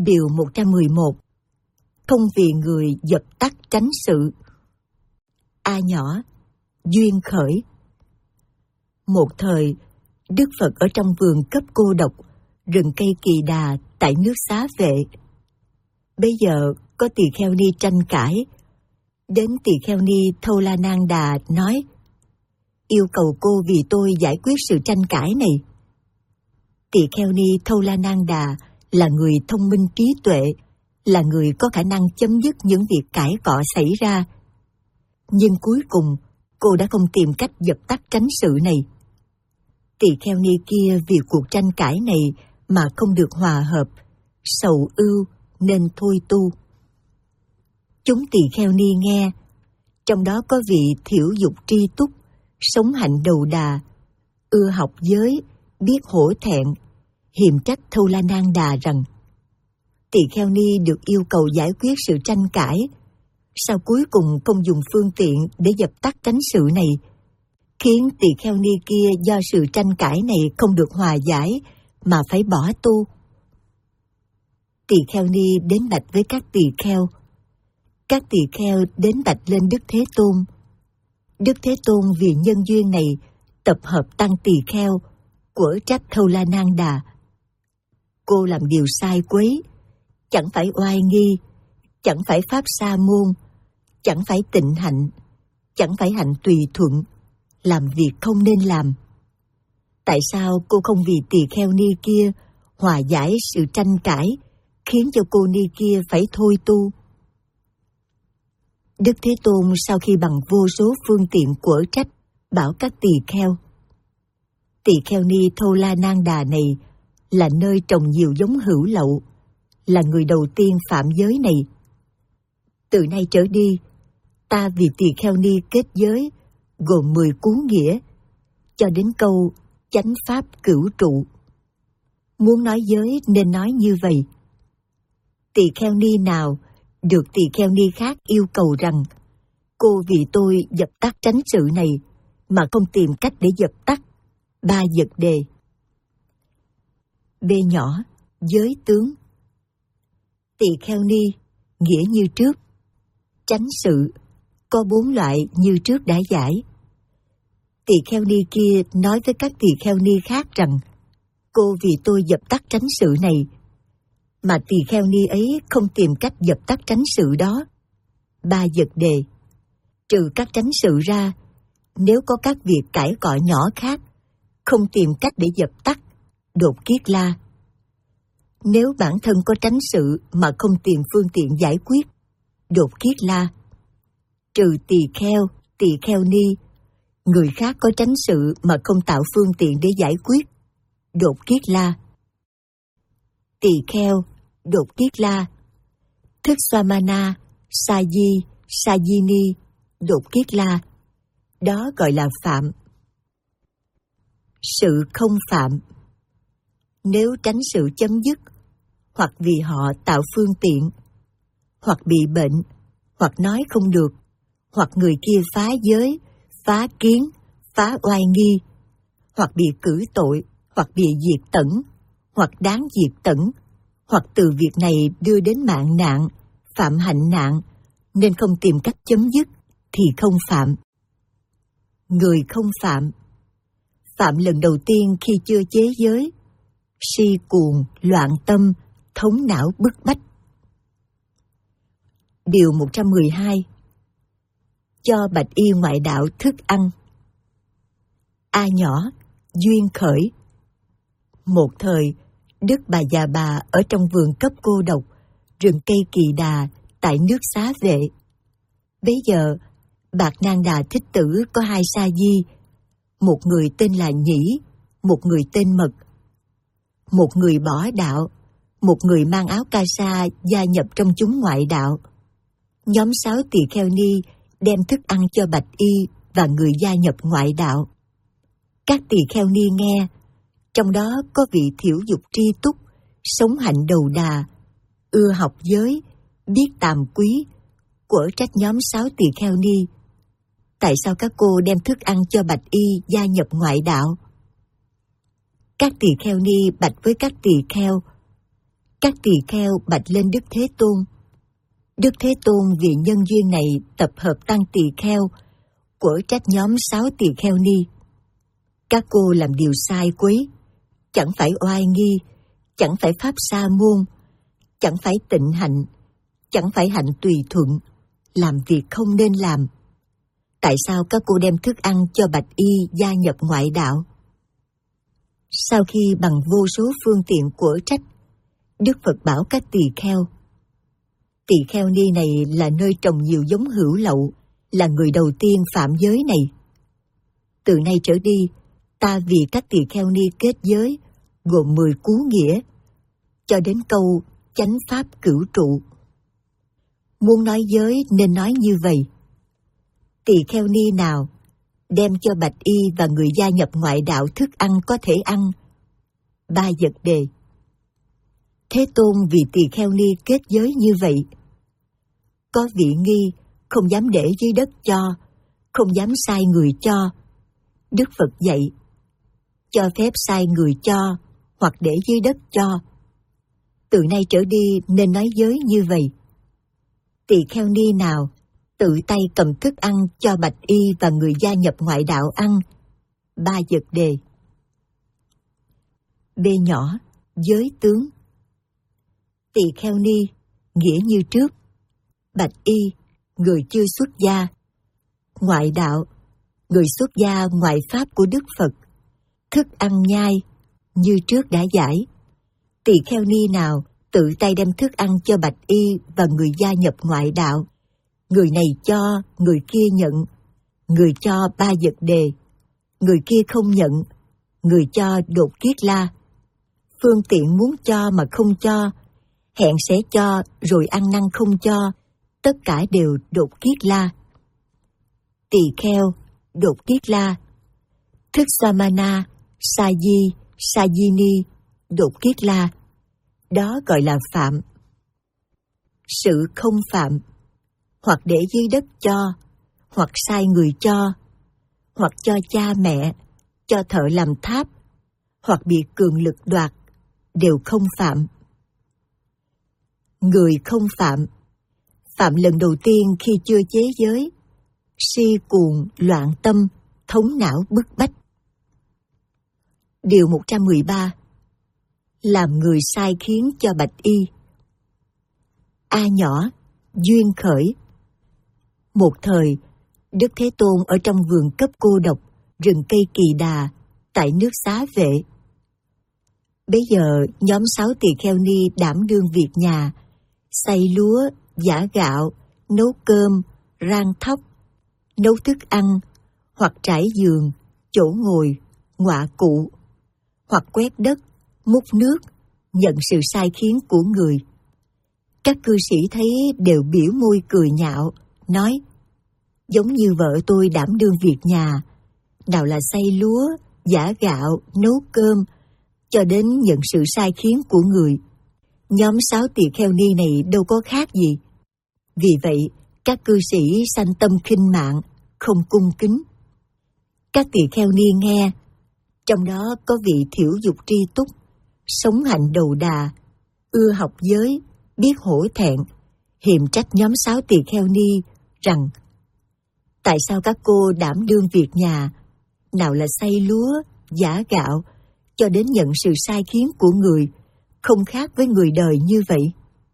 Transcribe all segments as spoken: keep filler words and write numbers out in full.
Điều một trăm mười một. Không vì người dập tắt tránh sự. A nhỏ, duyên khởi. Một thời, Đức Phật ở trong vườn cấp cô độc, rừng cây Kỳ Đà tại nước Xá Vệ. Bây giờ có tỳ kheo ni tranh cãi. Đến tỳ kheo ni Thâu La Nang Đà nói: yêu cầu cô vì tôi giải quyết sự tranh cãi này. Tỳ kheo ni Thâu La Nang Đà là người thông minh trí tuệ, là người có khả năng chấm dứt những việc cãi cọ xảy ra. Nhưng cuối cùng, cô đã không tìm cách dập tắt tránh sự này. Tỳ kheo ni kia vì cuộc tranh cãi này mà không được hòa hợp, sầu ưu nên thôi tu. Chúng tỳ kheo ni nghe, trong đó có vị thiểu dục tri túc, sống hạnh đầu đà, ưa học giới, biết hổ thẹn, hiềm trách Thâu La Nang Đà rằng: tỳ kheo ni được yêu cầu giải quyết sự tranh cãi, sao cuối cùng không dùng phương tiện để dập tắt tránh sự này, khiến tỳ kheo ni kia do sự tranh cãi này không được hòa giải mà phải bỏ tu. Tỳ kheo ni đến bạch với các tỳ kheo. Các tỳ kheo đến bạch lên Đức Thế Tôn. Đức Thế Tôn vì nhân duyên này tập hợp tăng tỳ kheo, quở trách Thâu La Nang Đà: cô làm điều sai quấy, chẳng phải oai nghi, chẳng phải pháp sa môn, chẳng phải tịnh hạnh, chẳng phải hạnh tùy thuận, làm việc không nên làm. Tại sao cô không vì tỳ kheo ni kia hòa giải sự tranh cãi, khiến cho cô ni kia phải thôi tu? Đức Thế Tôn sau khi bằng vô số phương tiện quở trách, bảo các tỳ kheo: tỳ kheo ni Thâu La Nang Đà này là nơi trồng nhiều giống hữu lậu, là người đầu tiên phạm giới này. Từ nay trở đi, ta vì tỳ kheo ni kết giới gồm mười cú nghĩa, cho đến câu chánh pháp cửu trụ. Muốn nói giới nên nói như vậy. Tỳ kheo ni nào được tỳ kheo ni khác yêu cầu rằng: cô vì tôi dập tắt tránh sự này, mà không tìm cách để dập tắt ba vật đề. B nhỏ, giới tướng. Tỳ kheo ni nghĩa như trước. Tránh sự có bốn loại như trước đã giải. Tỳ kheo ni kia nói với các tỳ kheo ni khác rằng: cô vì tôi dập tắt tránh sự này, mà tỳ kheo ni ấy không tìm cách dập tắt tránh sự đó. Ba vật đề. Trừ các tránh sự ra, nếu có các việc cãi cọ nhỏ khác, không tìm cách để dập tắt, đột kiết la. Nếu bản thân có tránh sự mà không tìm phương tiện giải quyết, đột kiết la. Trừ tỳ kheo, tỳ kheo ni, người khác có tránh sự mà không tạo phương tiện để giải quyết, đột kiết la. Tỳ kheo, đột kiết la. Thức Samana, Sa Di, Sa Di Ni, đột kiết la. Đó gọi là phạm. Sự không phạm. Nếu tránh sự chấm dứt, hoặc vì họ tạo phương tiện, hoặc bị bệnh, hoặc nói không được, hoặc người kia phá giới, phá kiến, phá oai nghi, hoặc bị cử tội, hoặc bị diệt tẩn, hoặc đáng diệt tẩn, hoặc từ việc này đưa đến mạng nạn, phạm hạnh nạn, nên không tìm cách chấm dứt, thì không phạm. Người không phạm. Phạm lần đầu tiên khi chưa chế giới, si cuồng, loạn tâm, thống não bức bách. Điều một trăm mười hai. Cho bạch y ngoại đạo thức ăn. A nhỏ, duyên khởi. Một thời, Đức Bà Già Bà ở trong vườn cấp cô độc, rừng cây Kỳ Đà tại nước Xá Vệ. Bấy giờ, Bạc Nang Đà Thích Tử có hai sa di, một người tên là Nhĩ, một người tên Mật. Một người bỏ đạo, một người mang áo ca sa gia nhập trong chúng ngoại đạo. Nhóm sáu tỳ kheo ni đem thức ăn cho bạch y và người gia nhập ngoại đạo. Các tỳ kheo ni nghe, trong đó có vị thiểu dục tri túc, sống hạnh đầu đà, ưa học giới, biết tàm quý, quở trách nhóm sáu tỳ kheo ni: tại sao các cô đem thức ăn cho bạch y gia nhập ngoại đạo? Các tỳ kheo ni bạch với các tỳ kheo: Các tỳ kheo bạch lên Đức Thế Tôn. Đức Thế Tôn vì nhân duyên này tập hợp tăng tỳ kheo, của trách nhóm sáu tỳ kheo ni. Các cô làm điều sai quấy, chẳng phải oai nghi, chẳng phải pháp sa môn, chẳng phải tịnh hạnh, chẳng phải hạnh tùy thuận, làm việc không nên làm. Tại sao các cô đem thức ăn cho bạch y gia nhập ngoại đạo? Sau khi bằng vô số phương tiện của trách, Đức Phật bảo các tỳ kheo: tỳ kheo ni này là nơi trồng nhiều giống hữu lậu, là người đầu tiên phạm giới này. Từ nay trở đi, ta vì các tỳ kheo ni kết giới, gồm mười cú nghĩa, cho đến câu chánh pháp cửu trụ. Muốn nói giới nên nói như vậy: tỳ kheo ni nào đem cho bạch y và người gia nhập ngoại đạo thức ăn có thể ăn. Ba vật đề. Thế Tôn vì tỳ kheo ni kết giới như vậy. Có vị nghi, không dám để dưới đất cho, không dám sai người cho. Đức Phật dạy: cho phép sai người cho, hoặc để dưới đất cho. Từ nay trở đi nên nói giới như vậy: tỳ kheo ni nào tự tay cầm thức ăn cho bạch y và người gia nhập ngoại đạo ăn. Ba vật đề. B nhỏ, giới tướng. Tỳ kheo ni, nghĩa như trước. Bạch y, người chưa xuất gia. Ngoại đạo, người xuất gia ngoại pháp của Đức Phật. Thức ăn nhai, như trước đã giải. Tỳ kheo ni nào tự tay đem thức ăn cho bạch y và người gia nhập ngoại đạo. Người này cho, người kia nhận. Người cho ba vật đề, người kia không nhận. Người cho đột kiết la. Phương tiện muốn cho mà không cho, hẹn sẽ cho rồi ăn năn không cho, tất cả đều đột kiết la. Tỳ kheo, đột kiết la. Thức samana, sa di, sa di ni, đột kiết la. Đó gọi là phạm. Sự không phạm, hoặc để dưới đất cho, hoặc sai người cho, hoặc cho cha mẹ, cho thợ làm tháp, hoặc bị cường lực đoạt, đều không phạm. Người không phạm, phạm lần đầu tiên khi chưa chế giới, si cuồng, loạn tâm, thống não bức bách. Điều một trăm mười ba. Làm người sai khiến cho bạch y. A nhỏ, duyên khởi. Một thời, Đức Thế Tôn ở trong vườn cấp cô độc, rừng cây Kỳ Đà, tại nước Xá Vệ. Bấy giờ, nhóm sáu tỳ kheo ni đảm đương việc nhà, xay lúa, giã gạo, nấu cơm, rang thóc, nấu thức ăn, hoặc trải giường, chỗ ngồi, ngọa cụ, hoặc quét đất, múc nước, nhận sự sai khiến của người. Các cư sĩ thấy đều biểu môi cười nhạo, nói: giống như vợ tôi đảm đương việc nhà, nào là xay lúa, giã gạo, nấu cơm, cho đến nhận sự sai khiến của người. Nhóm sáu tỳ kheo ni này đâu có khác gì. Vì vậy, các cư sĩ sanh tâm khinh mạng, không cung kính. Các tỳ kheo ni nghe, trong đó có vị thiểu dục tri túc, sống hạnh đầu đà, ưa học giới, biết hổ thẹn, hiềm trách nhóm sáu tỳ kheo ni rằng: tại sao các cô đảm đương việc nhà, nào là xay lúa, giã gạo, cho đến nhận sự sai khiến của người, không khác với người đời như vậy?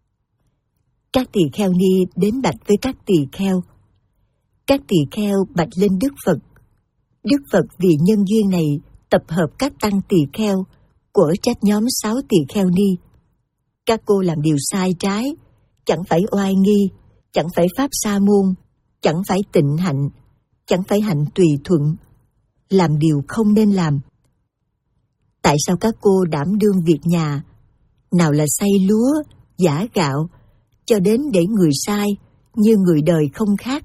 Các tỳ kheo ni đến bạch với các tỳ kheo. Các tỳ kheo bạch lên Đức Phật. Đức Phật vì nhân duyên này tập hợp các tăng tỳ kheo, của trách nhóm sáu tỳ kheo ni. Các cô làm điều sai trái, chẳng phải oai nghi, chẳng phải pháp sa môn, chẳng phải tịnh hạnh, chẳng phải hạnh tùy thuận, làm điều không nên làm. Tại sao các cô đảm đương việc nhà, nào là xay lúa, giã gạo, cho đến để người sai, như người đời không khác?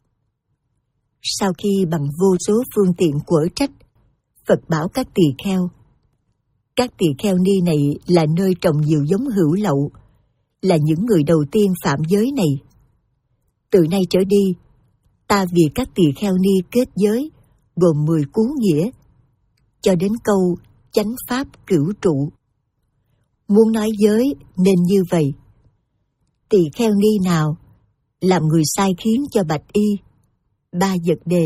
Sau khi bằng vô số phương tiện của trách, Phật bảo các tỳ kheo. Các tỳ kheo ni này là nơi trồng nhiều giống hữu lậu, là những người đầu tiên phạm giới này. Từ nay trở đi, ta vì các tỳ kheo ni kết giới, gồm mười cú nghĩa, cho đến câu chánh pháp cửu trụ. Muốn nói giới nên như vậy. Tỳ kheo ni nào làm người sai khiến cho bạch y? Ba vật đề.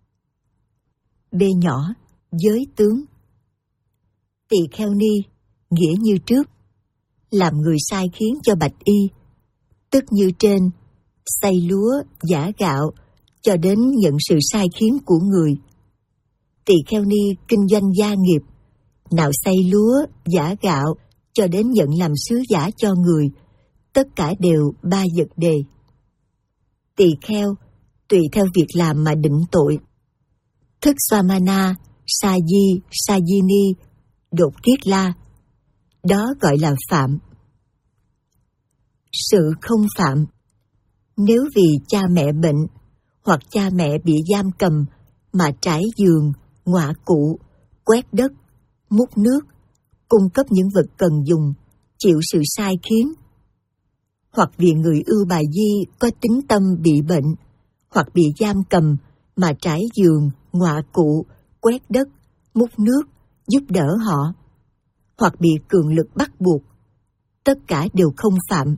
B nhỏ, giới tướng. Tỳ kheo ni, nghĩa như trước, làm người sai khiến cho bạch y, tức như trên, xay lúa, giã gạo, cho đến nhận sự sai khiến của người. Tỳ kheo ni kinh doanh gia nghiệp, nào xay lúa, giã gạo, cho đến nhận làm sứ giả cho người, tất cả đều ba vật đề. Tỳ kheo, tùy theo việc làm mà định tội. Thức Swamana, Sa-di, Sa-di-ni, đột kiết la, đó gọi là phạm. Sự không phạm. Nếu vì cha mẹ bệnh, hoặc cha mẹ bị giam cầm mà trải giường, ngoạ cụ, quét đất, múc nước, cung cấp những vật cần dùng, chịu sự sai khiến, hoặc vì người ưu bà di có tín tâm bị bệnh, hoặc bị giam cầm mà trải giường, ngoạ cụ, quét đất, múc nước, giúp đỡ họ, hoặc bị cường lực bắt buộc, tất cả đều không phạm.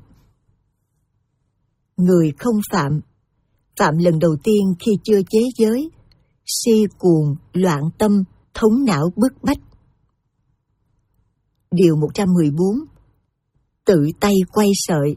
Người không phạm, phạm lần đầu tiên khi chưa chế giới, si cuồng, loạn tâm, thống não bức bách. Điều một trăm mười bốn. Tự tay quay sợi.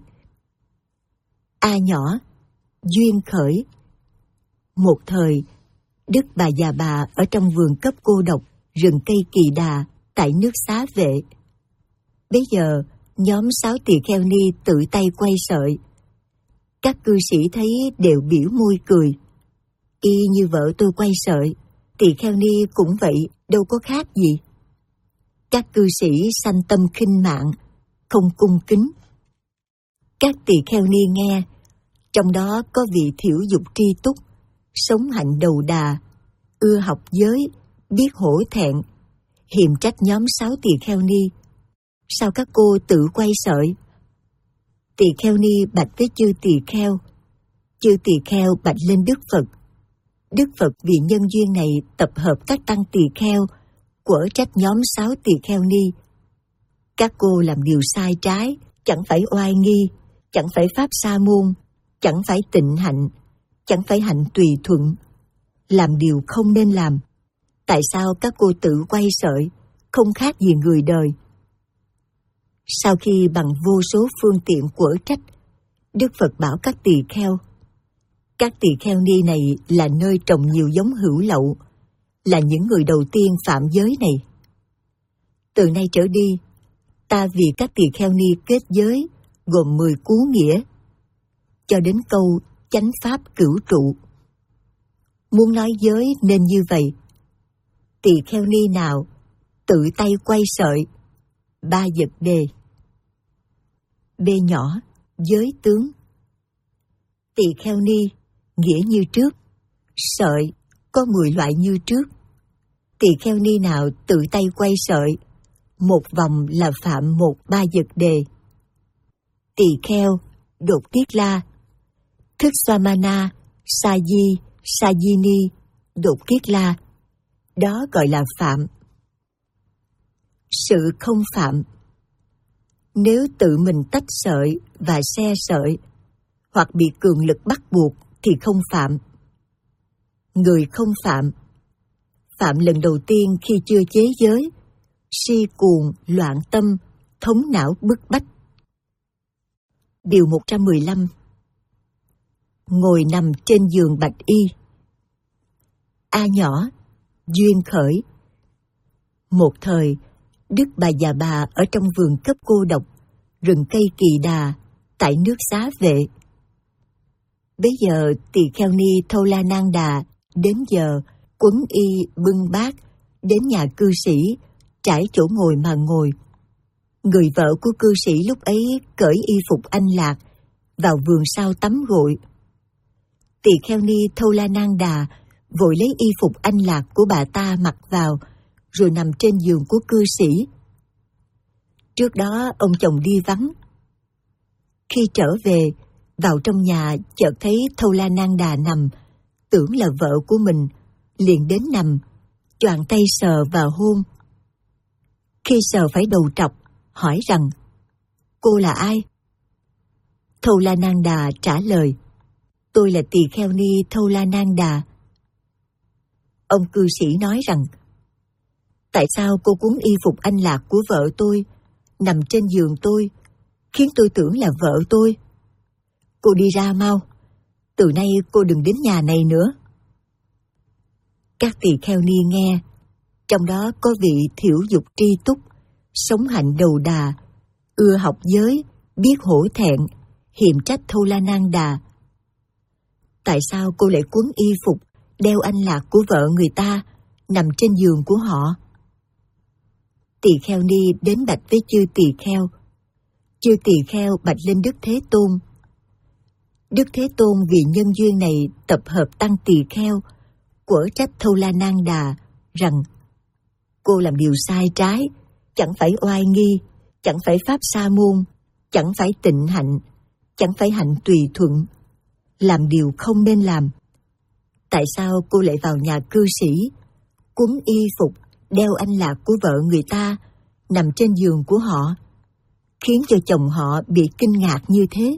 A nhỏ, duyên khởi. Một thời, Đức Bà Già Bà ở trong vườn cấp cô độc, rừng cây Kỳ Đà, tại nước Xá Vệ. Bấy giờ, nhóm sáu tỳ kheo ni tự tay quay sợi. Các cư sĩ thấy đều biểu môi cười. Y như vợ tôi quay sợi, tỳ kheo ni cũng vậy, đâu có khác gì. Các cư sĩ sanh tâm khinh mạn, không cung kính. Các tỳ kheo ni nghe, trong đó có vị thiểu dục tri túc, sống hạnh đầu đà, ưa học giới, biết hổ thẹn, hiềm trách nhóm sáu tỳ kheo ni. Sao các cô tự quay sợi? Tỳ kheo ni bạch với chư tỳ kheo. Chư tỳ kheo bạch lên Đức Phật. Đức Phật vì nhân duyên này tập hợp các tăng tỳ kheo, quở trách nhóm sáu tỳ kheo ni. Các cô làm điều sai trái, chẳng phải oai nghi, chẳng phải pháp sa môn, chẳng phải tịnh hạnh, chẳng phải hạnh tùy thuận, làm điều không nên làm. Tại sao các cô tự quay sợi, không khác gì người đời? Sau khi bằng vô số phương tiện quở trách, Đức Phật bảo các tỳ kheo, các tỳ kheo ni này là nơi trồng nhiều giống hữu lậu, là những người đầu tiên phạm giới này. Từ nay trở đi, ta vì các tỳ kheo ni kết giới, gồm mười cú nghĩa, cho đến câu chánh pháp cửu trụ. Muốn nói giới nên như vậy. Tỳ kheo ni nào tự tay quay sợi, ba vật đề. B nhỏ, giới tướng. Tỳ kheo ni, nghĩa như trước, sợi có mười loại như trước. Tỳ kheo ni nào tự tay quay sợi, một vòng là phạm một ba vật đề. Tỳ kheo, đột tiết la, thức Swamana, Sa-di, Sa-di-ni, đột tiết la, đó gọi là phạm. Sự không phạm. Nếu tự mình tách sợi và xe sợi, hoặc bị cường lực bắt buộc thì không phạm. Người không phạm. Phạm lần đầu tiên khi chưa chế giới, si cuồng, loạn tâm, thống não bức bách. Điều một trăm mười lăm. Ngồi nằm trên giường bạch y. A nhỏ, duyên khởi. Một thời, Đức Bà Già Bà ở trong vườn cấp cô độc, rừng cây Kỳ Đà, tại nước Xá Vệ. Bấy giờ tỳ kheo ni Thâu La Nang Đà đến giờ quấn y bưng bát đến nhà cư sĩ, trải chỗ ngồi mà ngồi. Người vợ của cư sĩ lúc ấy cởi y phục anh lạc, vào vườn sau tắm gội. Tỳ kheo ni Thâu La Nang Đà vội lấy y phục anh lạc của bà ta mặc vào, rồi nằm trên giường của cư sĩ. Trước đó ông chồng đi vắng. Khi trở về, vào trong nhà chợt thấy Thâu La Nang Đà nằm, tưởng là vợ của mình, liền đến nằm, choàng tay sờ vào hôn. Khi sờ phải đầu trọc, hỏi rằng: Cô là ai? Thâu-la-nang-đà trả lời: Tôi là tỳ kheo ni Thâu-la-nang-đà. Ông cư sĩ nói rằng: Tại sao cô cuốn y phục anh lạc của vợ tôi, nằm trên giường tôi, khiến tôi tưởng là vợ tôi? Cô đi ra mau, từ nay cô đừng đến nhà này nữa. Các tỳ kheo ni nghe, trong đó có vị thiểu dục tri túc, sống hạnh đầu đà, ưa học giới, biết hổ thẹn, hiềm trách Thâu-la-nang-đà. Tại sao cô lại cuốn y phục, đeo anh lạc của vợ người ta, nằm trên giường của họ? Tỳ kheo ni đến bạch với chư tỳ kheo. Chư tỳ kheo bạch lên Đức Thế Tôn. Đức Thế Tôn vì nhân duyên này tập hợp tăng tỳ kheo, quở trách Thâu-la-nang-đà rằng: Cô làm điều sai trái, chẳng phải oai nghi, chẳng phải pháp sa môn, chẳng phải tịnh hạnh, chẳng phải hạnh tùy thuận, làm điều không nên làm. Tại sao cô lại vào nhà cư sĩ, cuốn y phục, đeo anh lạc của vợ người ta, nằm trên giường của họ, khiến cho chồng họ bị kinh ngạc như thế?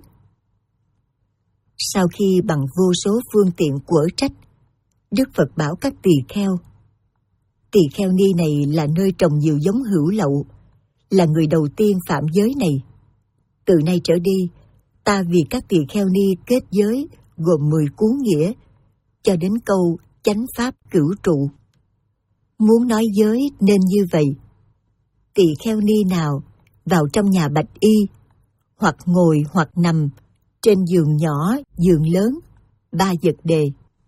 Sau khi bằng vô số phương tiện quở trách, Đức Phật bảo các tỳ kheo: Tỳ kheo ni này là nơi trồng nhiều giống hữu lậu, là người đầu tiên phạm giới này. Từ nay trở đi, ta vì các tỳ kheo ni kết giới gồm mười cú nghĩa, cho đến câu chánh pháp cửu trụ. Muốn nói giới nên như vậy: Tỳ kheo ni nào vào trong nhà bạch y, hoặc ngồi hoặc nằm trên giường nhỏ, giường lớn, ba vật đề.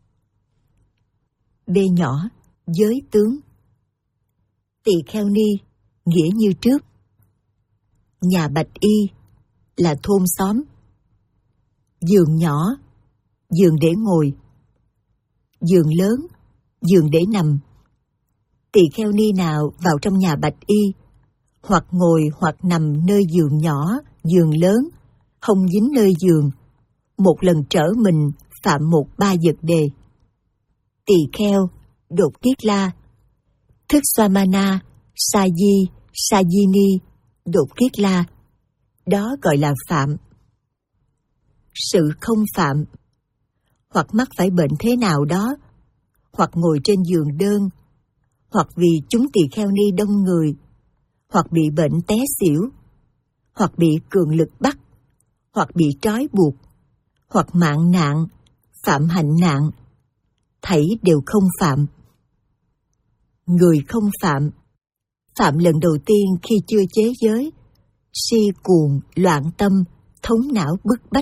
B nhỏ, giới tướng. Tỳ kheo ni nghĩa như trước. Nhà bạch y là thôn xóm. Giường nhỏ, giường để ngồi. Giường lớn, giường để nằm. Tỳ kheo ni nào vào trong nhà bạch y, hoặc ngồi hoặc nằm nơi giường nhỏ, giường lớn, không dính nơi giường, một lần trở mình phạm một ba vật đề. Tỳ kheo, đột kiết la, thức Swamana, sa di, sa di ni, đột kiết la, đó gọi là phạm. Sự không phạm, hoặc mắc phải bệnh thế nào đó, hoặc ngồi trên giường đơn, hoặc vì chúng tỳ kheo ni đông người, hoặc bị bệnh té xỉu, hoặc bị cường lực bắt, hoặc bị trói buộc, hoặc mạng nạn, phạm hạnh nạn, thảy đều không phạm. Người không phạm, phạm lần đầu tiên khi chưa chế giới, si cuồng, loạn tâm, thống não bức bách.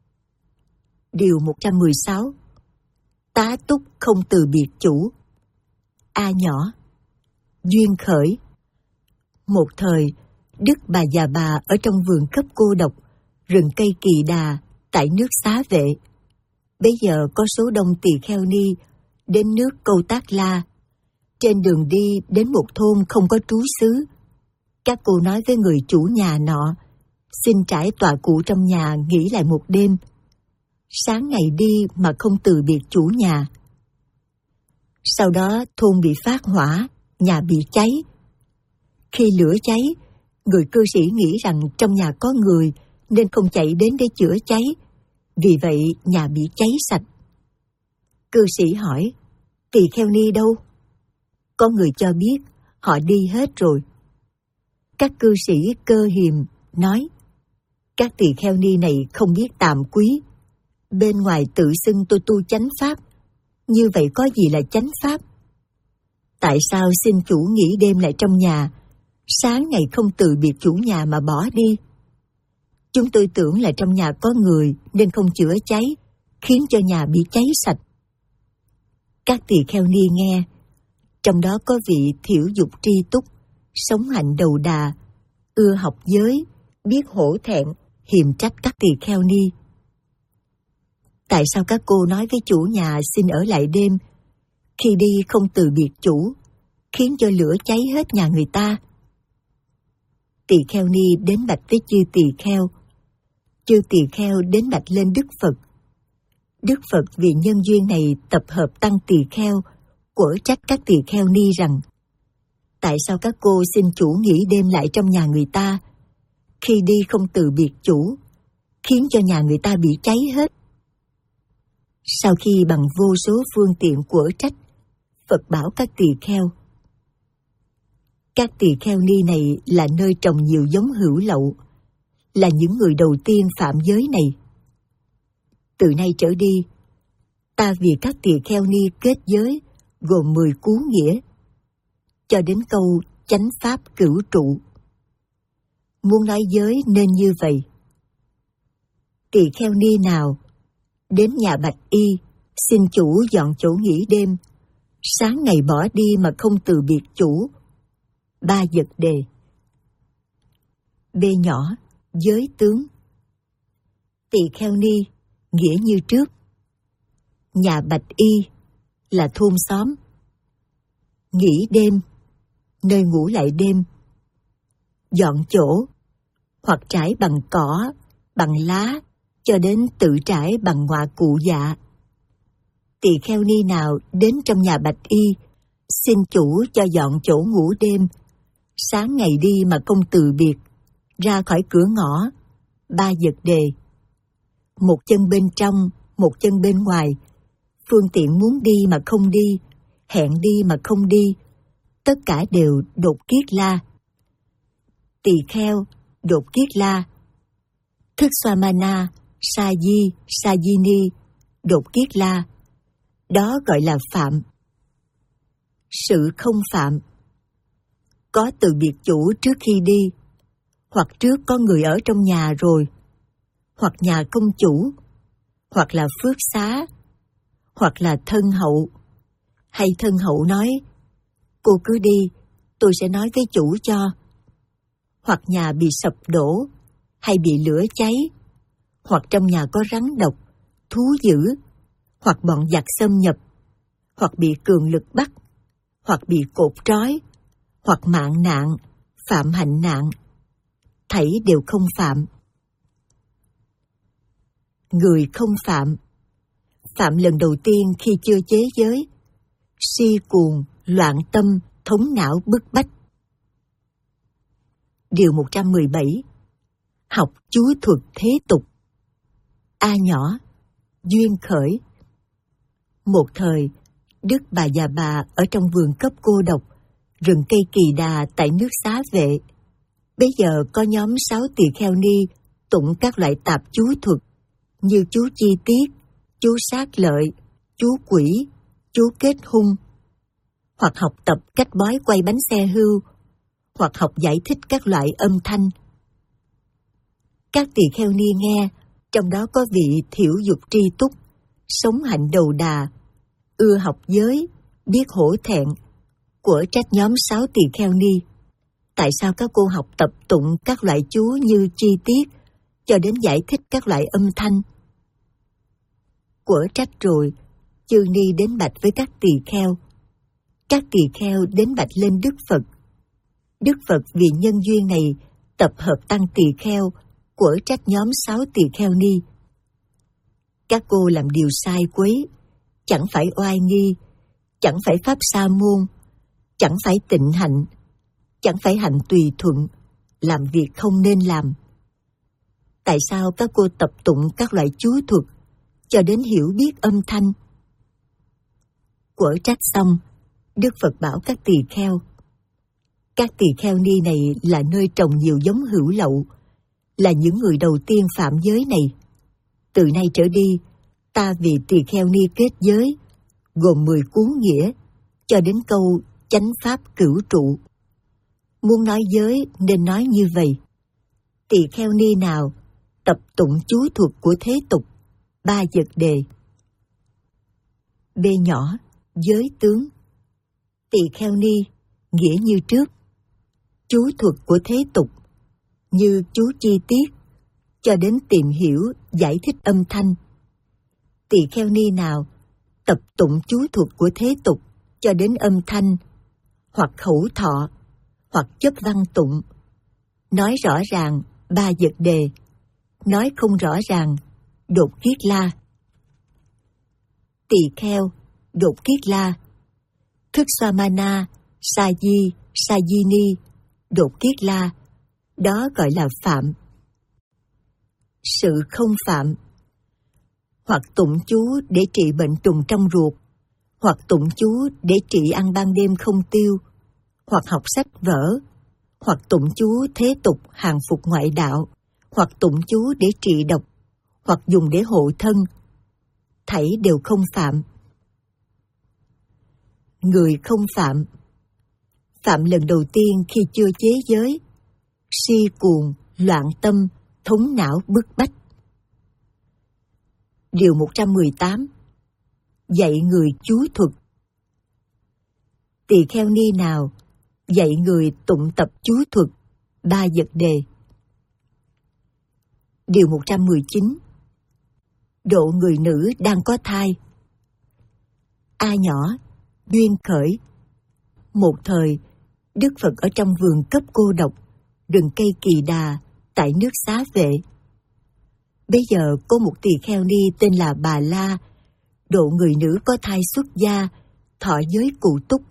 Điều một trăm mười sáu. Tá túc không từ biệt chủ. A nhỏ, duyên khởi. Một thời, Đức Bà Già Bà ở trong vườn cấp cô độc, rừng cây Kỳ Đà, tại nước Xá Vệ. Bây giờ có số đông tỳ kheo ni đến nước Câu Tác La. Trên đường đi đến một thôn không có trú xứ, các cô nói với người chủ nhà nọ: Xin trải tọa cụ trong nhà nghỉ lại một đêm. Sáng ngày đi mà không từ biệt chủ nhà. Sau đó thôn bị phát hỏa, nhà bị cháy. Khi lửa cháy, người cư sĩ nghĩ rằng trong nhà có người nên không chạy đến để chữa cháy. Vì vậy nhà bị cháy sạch. Cư sĩ hỏi: Tỳ kheo ni đâu? Có người cho biết họ đi hết rồi. Các cư sĩ cơ hiềm nói: Các tỳ kheo ni này không biết tàm quý. Bên ngoài tự xưng tôi tu chánh pháp, như vậy có gì là chánh pháp? Tại sao xin chủ nghỉ đêm lại trong nhà, sáng ngày không từ biệt chủ nhà mà bỏ đi? Chúng tôi tưởng là trong nhà có người nên không chữa cháy, khiến cho nhà bị cháy sạch. Các tỳ kheo ni nghe, trong đó có vị thiểu dục tri túc, sống hạnh đầu đà, ưa học giới, biết hổ thẹn, hiềm trách các tỳ kheo ni. Tại sao các cô nói với chủ nhà xin ở lại đêm, khi đi không từ biệt chủ, khiến cho lửa cháy hết nhà người ta? Tỳ kheo ni đến bạch với chư tỳ kheo. Chư tỳ kheo đến bạch lên Đức Phật. Đức Phật vì nhân duyên này tập hợp tăng tỳ kheo, quở trách các tỳ kheo ni rằng: Tại sao các cô xin chủ nghỉ đêm lại trong nhà người ta, khi đi không từ biệt chủ, khiến cho nhà người ta bị cháy hết. Sau khi bằng vô số phương tiện quở trách, Phật bảo các tỳ kheo: các tỳ kheo ni này là nơi trồng nhiều giống hữu lậu, là những người đầu tiên phạm giới này. Từ nay trở đi, ta vì các tỳ kheo ni kết giới gồm mười cú nghĩa, cho đến câu chánh pháp cửu trụ. Muốn nói giới nên như vậy: tỳ kheo ni nào đến nhà bạch y, xin chủ dọn chỗ nghỉ đêm, sáng ngày bỏ đi mà không từ biệt chủ, ba vật đề. B nhỏ, giới tướng. Tỳ kheo ni nghĩa như trước. Nhà bạch y là thôn xóm. Nghỉ đêm, nơi ngủ lại đêm. Dọn chỗ, hoặc trải bằng cỏ, bằng lá, cho đến tự trải bằng ngọa cụ dạ. Tỳ kheo ni nào đến trong nhà bạch y, xin chủ cho dọn chỗ ngủ đêm, sáng ngày đi mà không từ biệt, ra khỏi cửa ngõ, ba vật đề. Một chân bên trong, một chân bên ngoài, phương tiện muốn đi mà không đi, hẹn đi mà không đi, tất cả đều đột kiết la. Tỳ kheo, đột kiết la. Thức Swamana, Sa Di, Sa Di Ni, đột kiết la. Đó gọi là phạm. Sự không phạm. Có từ biệt chủ trước khi đi, hoặc trước có người ở trong nhà rồi, hoặc nhà công chủ, hoặc là phước xá, hoặc là thân hậu, hay thân hậu nói: cô cứ đi, tôi sẽ nói với chủ cho. Hoặc nhà bị sập đổ, hay bị lửa cháy, hoặc trong nhà có rắn độc, thú dữ, hoặc bọn giặc xâm nhập, hoặc bị cường lực bắt, hoặc bị cột trói, hoặc mạng nạn, phạm hạnh nạn, thảy đều không phạm. Người không phạm. Phạm lần đầu tiên khi chưa chế giới, si cuồng, loạn tâm, thống não bức bách. Điều một trăm mười bảy. Học chú thuật thế tục. A nhỏ, duyên khởi. Một thời, Đức Bà Già Bà ở trong vườn cấp cô độc, rừng cây kỳ đà tại nước Xá Vệ. Bây giờ có nhóm sáu tỳ kheo ni tụng các loại tạp chú thuật như chú chi tiết, chú sát lợi, chú quỷ, chú kết hung, hoặc học tập cách bói quay bánh xe hưu, hoặc học giải thích các loại âm thanh. Các tỳ kheo ni nghe, trong đó có vị thiểu dục tri túc, sống hạnh đầu đà, ưa học giới, biết hổ thẹn, của trách nhóm sáu tỳ kheo ni: tại sao các cô học tập tụng các loại chú như chi tiết, cho đến giải thích các loại âm thanh? Của trách rồi, chư ni đến bạch với các tỳ kheo. Các tỳ kheo đến bạch lên Đức Phật. Đức Phật vì nhân duyên này tập hợp tăng tỳ kheo, của trách nhóm sáu tỳ kheo ni: các cô làm điều sai quấy, chẳng phải oai nghi, chẳng phải pháp sa môn, chẳng phải tịnh hạnh, chẳng phải hạnh tùy thuận, làm việc không nên làm. Tại sao các cô tập tụng các loại chú thuật, cho đến hiểu biết âm thanh? Quở trách xong, Đức Phật bảo các tỳ kheo: các tỳ kheo ni này là nơi trồng nhiều giống hữu lậu, là những người đầu tiên phạm giới này. Từ nay trở đi, ta vì tỳ kheo ni kết giới, gồm mười cú nghĩa, cho đến câu chánh pháp cửu trụ. Muốn nói giới nên nói như vậy: tỳ kheo ni nào tập tụng chú thuật của thế tục, ba vật đề. B nhỏ, giới tướng. Tỳ kheo ni nghĩa như trước. Chú thuật của thế tục như chú chi tiết, cho đến tìm hiểu giải thích âm thanh. Tỳ kheo ni nào tập tụng chú thuật của thế tục cho đến âm thanh, hoặc khẩu thọ, hoặc chấp văn tụng, nói rõ ràng ba vật đề, nói không rõ ràng đột kiết la. Tỳ kheo, đột kiết la. Thức Swamana, Sa Di, Sa Di Ni, đột kiết la. đó gọi là phạm. Sự không phạm, hoặc tụng chú để trị bệnh trùng trong ruột, hoặc tụng chú để trị ăn ban đêm không tiêu, hoặc học sách vở, hoặc tụng chú thế tục hàng phục ngoại đạo, hoặc tụng chú để trị độc, hoặc dùng để hộ thân, thảy đều không phạm. Người không phạm, phạm lần đầu tiên khi chưa chế giới, si cuồng, loạn tâm, thống não bức bách. Điều một trăm mười tám. Dạy người chú thuật. Tỳ kheo ni nào dạy người tụng tập chú thuật ba vật đề. Điều một trăm mười chín. Độ người nữ đang có thai. A nhỏ, duyên khởi. Một thời, Đức Phật ở trong vườn cấp cô độc, rừng cây Kỳ Đà, tại nước Xá Vệ. Bây giờ có một tỳ kheo ni tên là Bà La, độ người nữ có thai xuất gia, thọ giới cụ túc.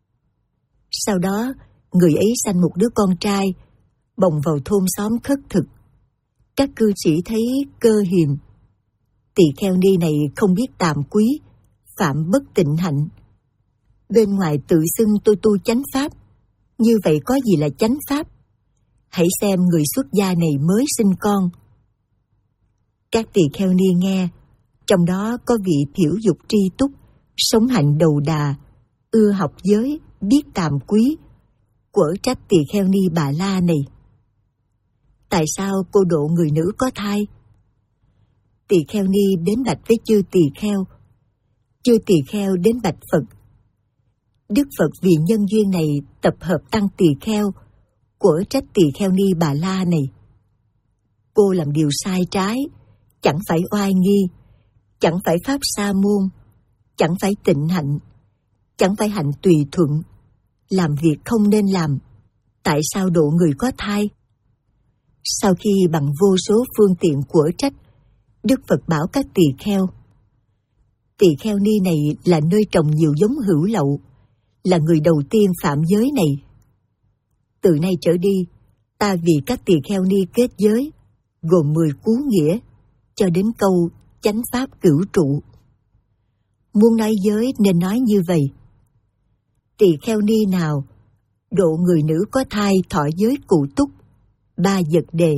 Sau đó, người ấy sanh một đứa con trai, bồng vào thôn xóm khất thực. Các cư sĩ thấy cơ hiềm. Tỳ kheo ni này không biết tàm quý, phạm bất tịnh hạnh. Bên ngoài tự xưng tôi tu chánh pháp, như vậy có gì là chánh pháp? Hãy xem người xuất gia này mới sinh con. Các tỳ kheo ni nghe, trong đó có vị thiểu dục tri túc, sống hạnh đầu đà, ưa học giới, biết tàm quý, quở trách tỳ kheo ni Bà La này. Tại sao cô độ người nữ có thai? Tỳ kheo ni đến bạch với chư tỳ kheo. Chư tỳ kheo đến bạch Phật. Đức Phật vì nhân duyên này tập hợp tăng tỳ kheo, quở trách tỳ kheo ni Bà La này. Cô làm điều sai trái, chẳng phải oai nghi, chẳng phải pháp sa môn, chẳng phải tịnh hạnh, chẳng phải hạnh tùy thuận, làm việc không nên làm. Tại sao độ người có thai? Sau khi bằng vô số phương tiện quở trách, Đức Phật bảo các tỳ kheo. Tỳ kheo ni này là nơi trồng nhiều giống hữu lậu, là người đầu tiên phạm giới này. Từ nay trở đi, ta vì các tỳ kheo ni kết giới, gồm mười cú nghĩa, cho đến câu chánh pháp cửu trụ. Muốn nói giới nên nói như vậy. Tỳ kheo ni nào độ người nữ có thai thọ giới cụ túc, ba vật đề.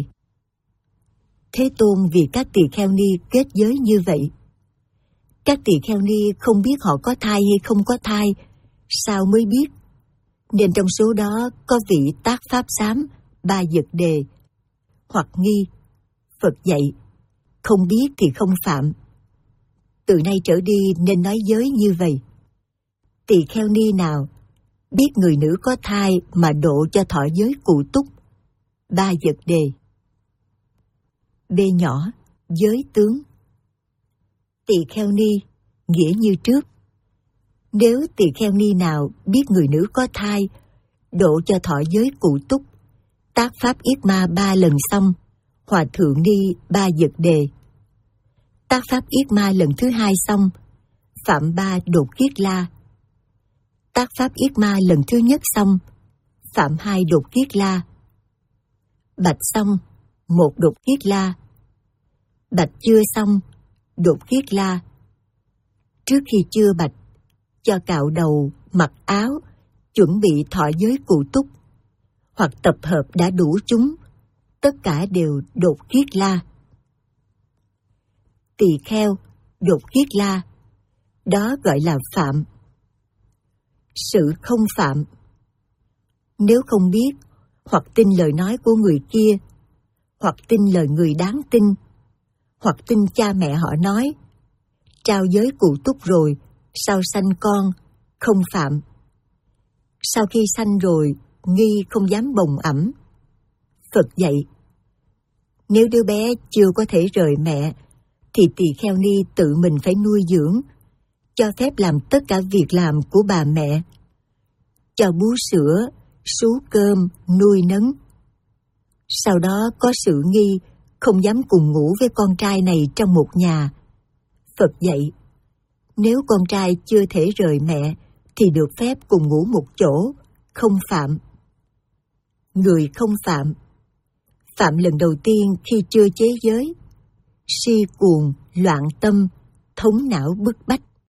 Thế Tôn vì các tỳ kheo ni kết giới như vậy. Các tỳ kheo ni không biết họ có thai hay không có thai, sao mới biết? Nên trong số đó có vị tác pháp xám, ba vật đề, hoặc nghi. Phật dạy, không biết thì không phạm. Từ nay trở đi nên nói giới như vậy. Tỳ kheo ni nào biết người nữ có thai mà độ cho thọ giới cụ túc, ba vật đề. B nhỏ, giới tướng. Tỳ kheo ni, nghĩa như trước. Nếu tỳ kheo ni nào biết người nữ có thai, độ cho thọ giới cụ túc, tác pháp yết ma ba lần xong, hòa thượng ni ba vật đề. Tác pháp yết ma lần thứ hai xong, phạm ba đột kiết la. Tác pháp yết ma lần thứ nhất xong, phạm hai đột kiết la. Bạch xong, một đột kiết la. Bạch chưa xong, đột kiết la. Trước khi chưa bạch, cho cạo đầu, mặc áo, chuẩn bị thọ giới cụ túc, hoặc tập hợp đã đủ chúng, tất cả đều đột kiết la. Tỳ kheo, đột kiết la, đó gọi là phạm. Sự không phạm. Nếu không biết, hoặc tin lời nói của người kia, hoặc tin lời người đáng tin, hoặc tin cha mẹ họ nói, trao giới cụ túc rồi, sau sanh con, không phạm. Sau khi sanh rồi, nghi không dám bồng ẵm. Phật dạy, nếu đứa bé chưa có thể rời mẹ, thì tỳ kheo ni tự mình phải nuôi dưỡng, cho phép làm tất cả việc làm của bà mẹ, cho bú sữa, sú cơm, nuôi nấng. Sau đó có sự nghi, không dám cùng ngủ với con trai này trong một nhà. Phật dạy, nếu con trai chưa thể rời mẹ, thì được phép cùng ngủ một chỗ, không phạm. Người không phạm. phạm lần đầu tiên khi chưa chế giới, si cuồng, loạn tâm, thống não bức bách.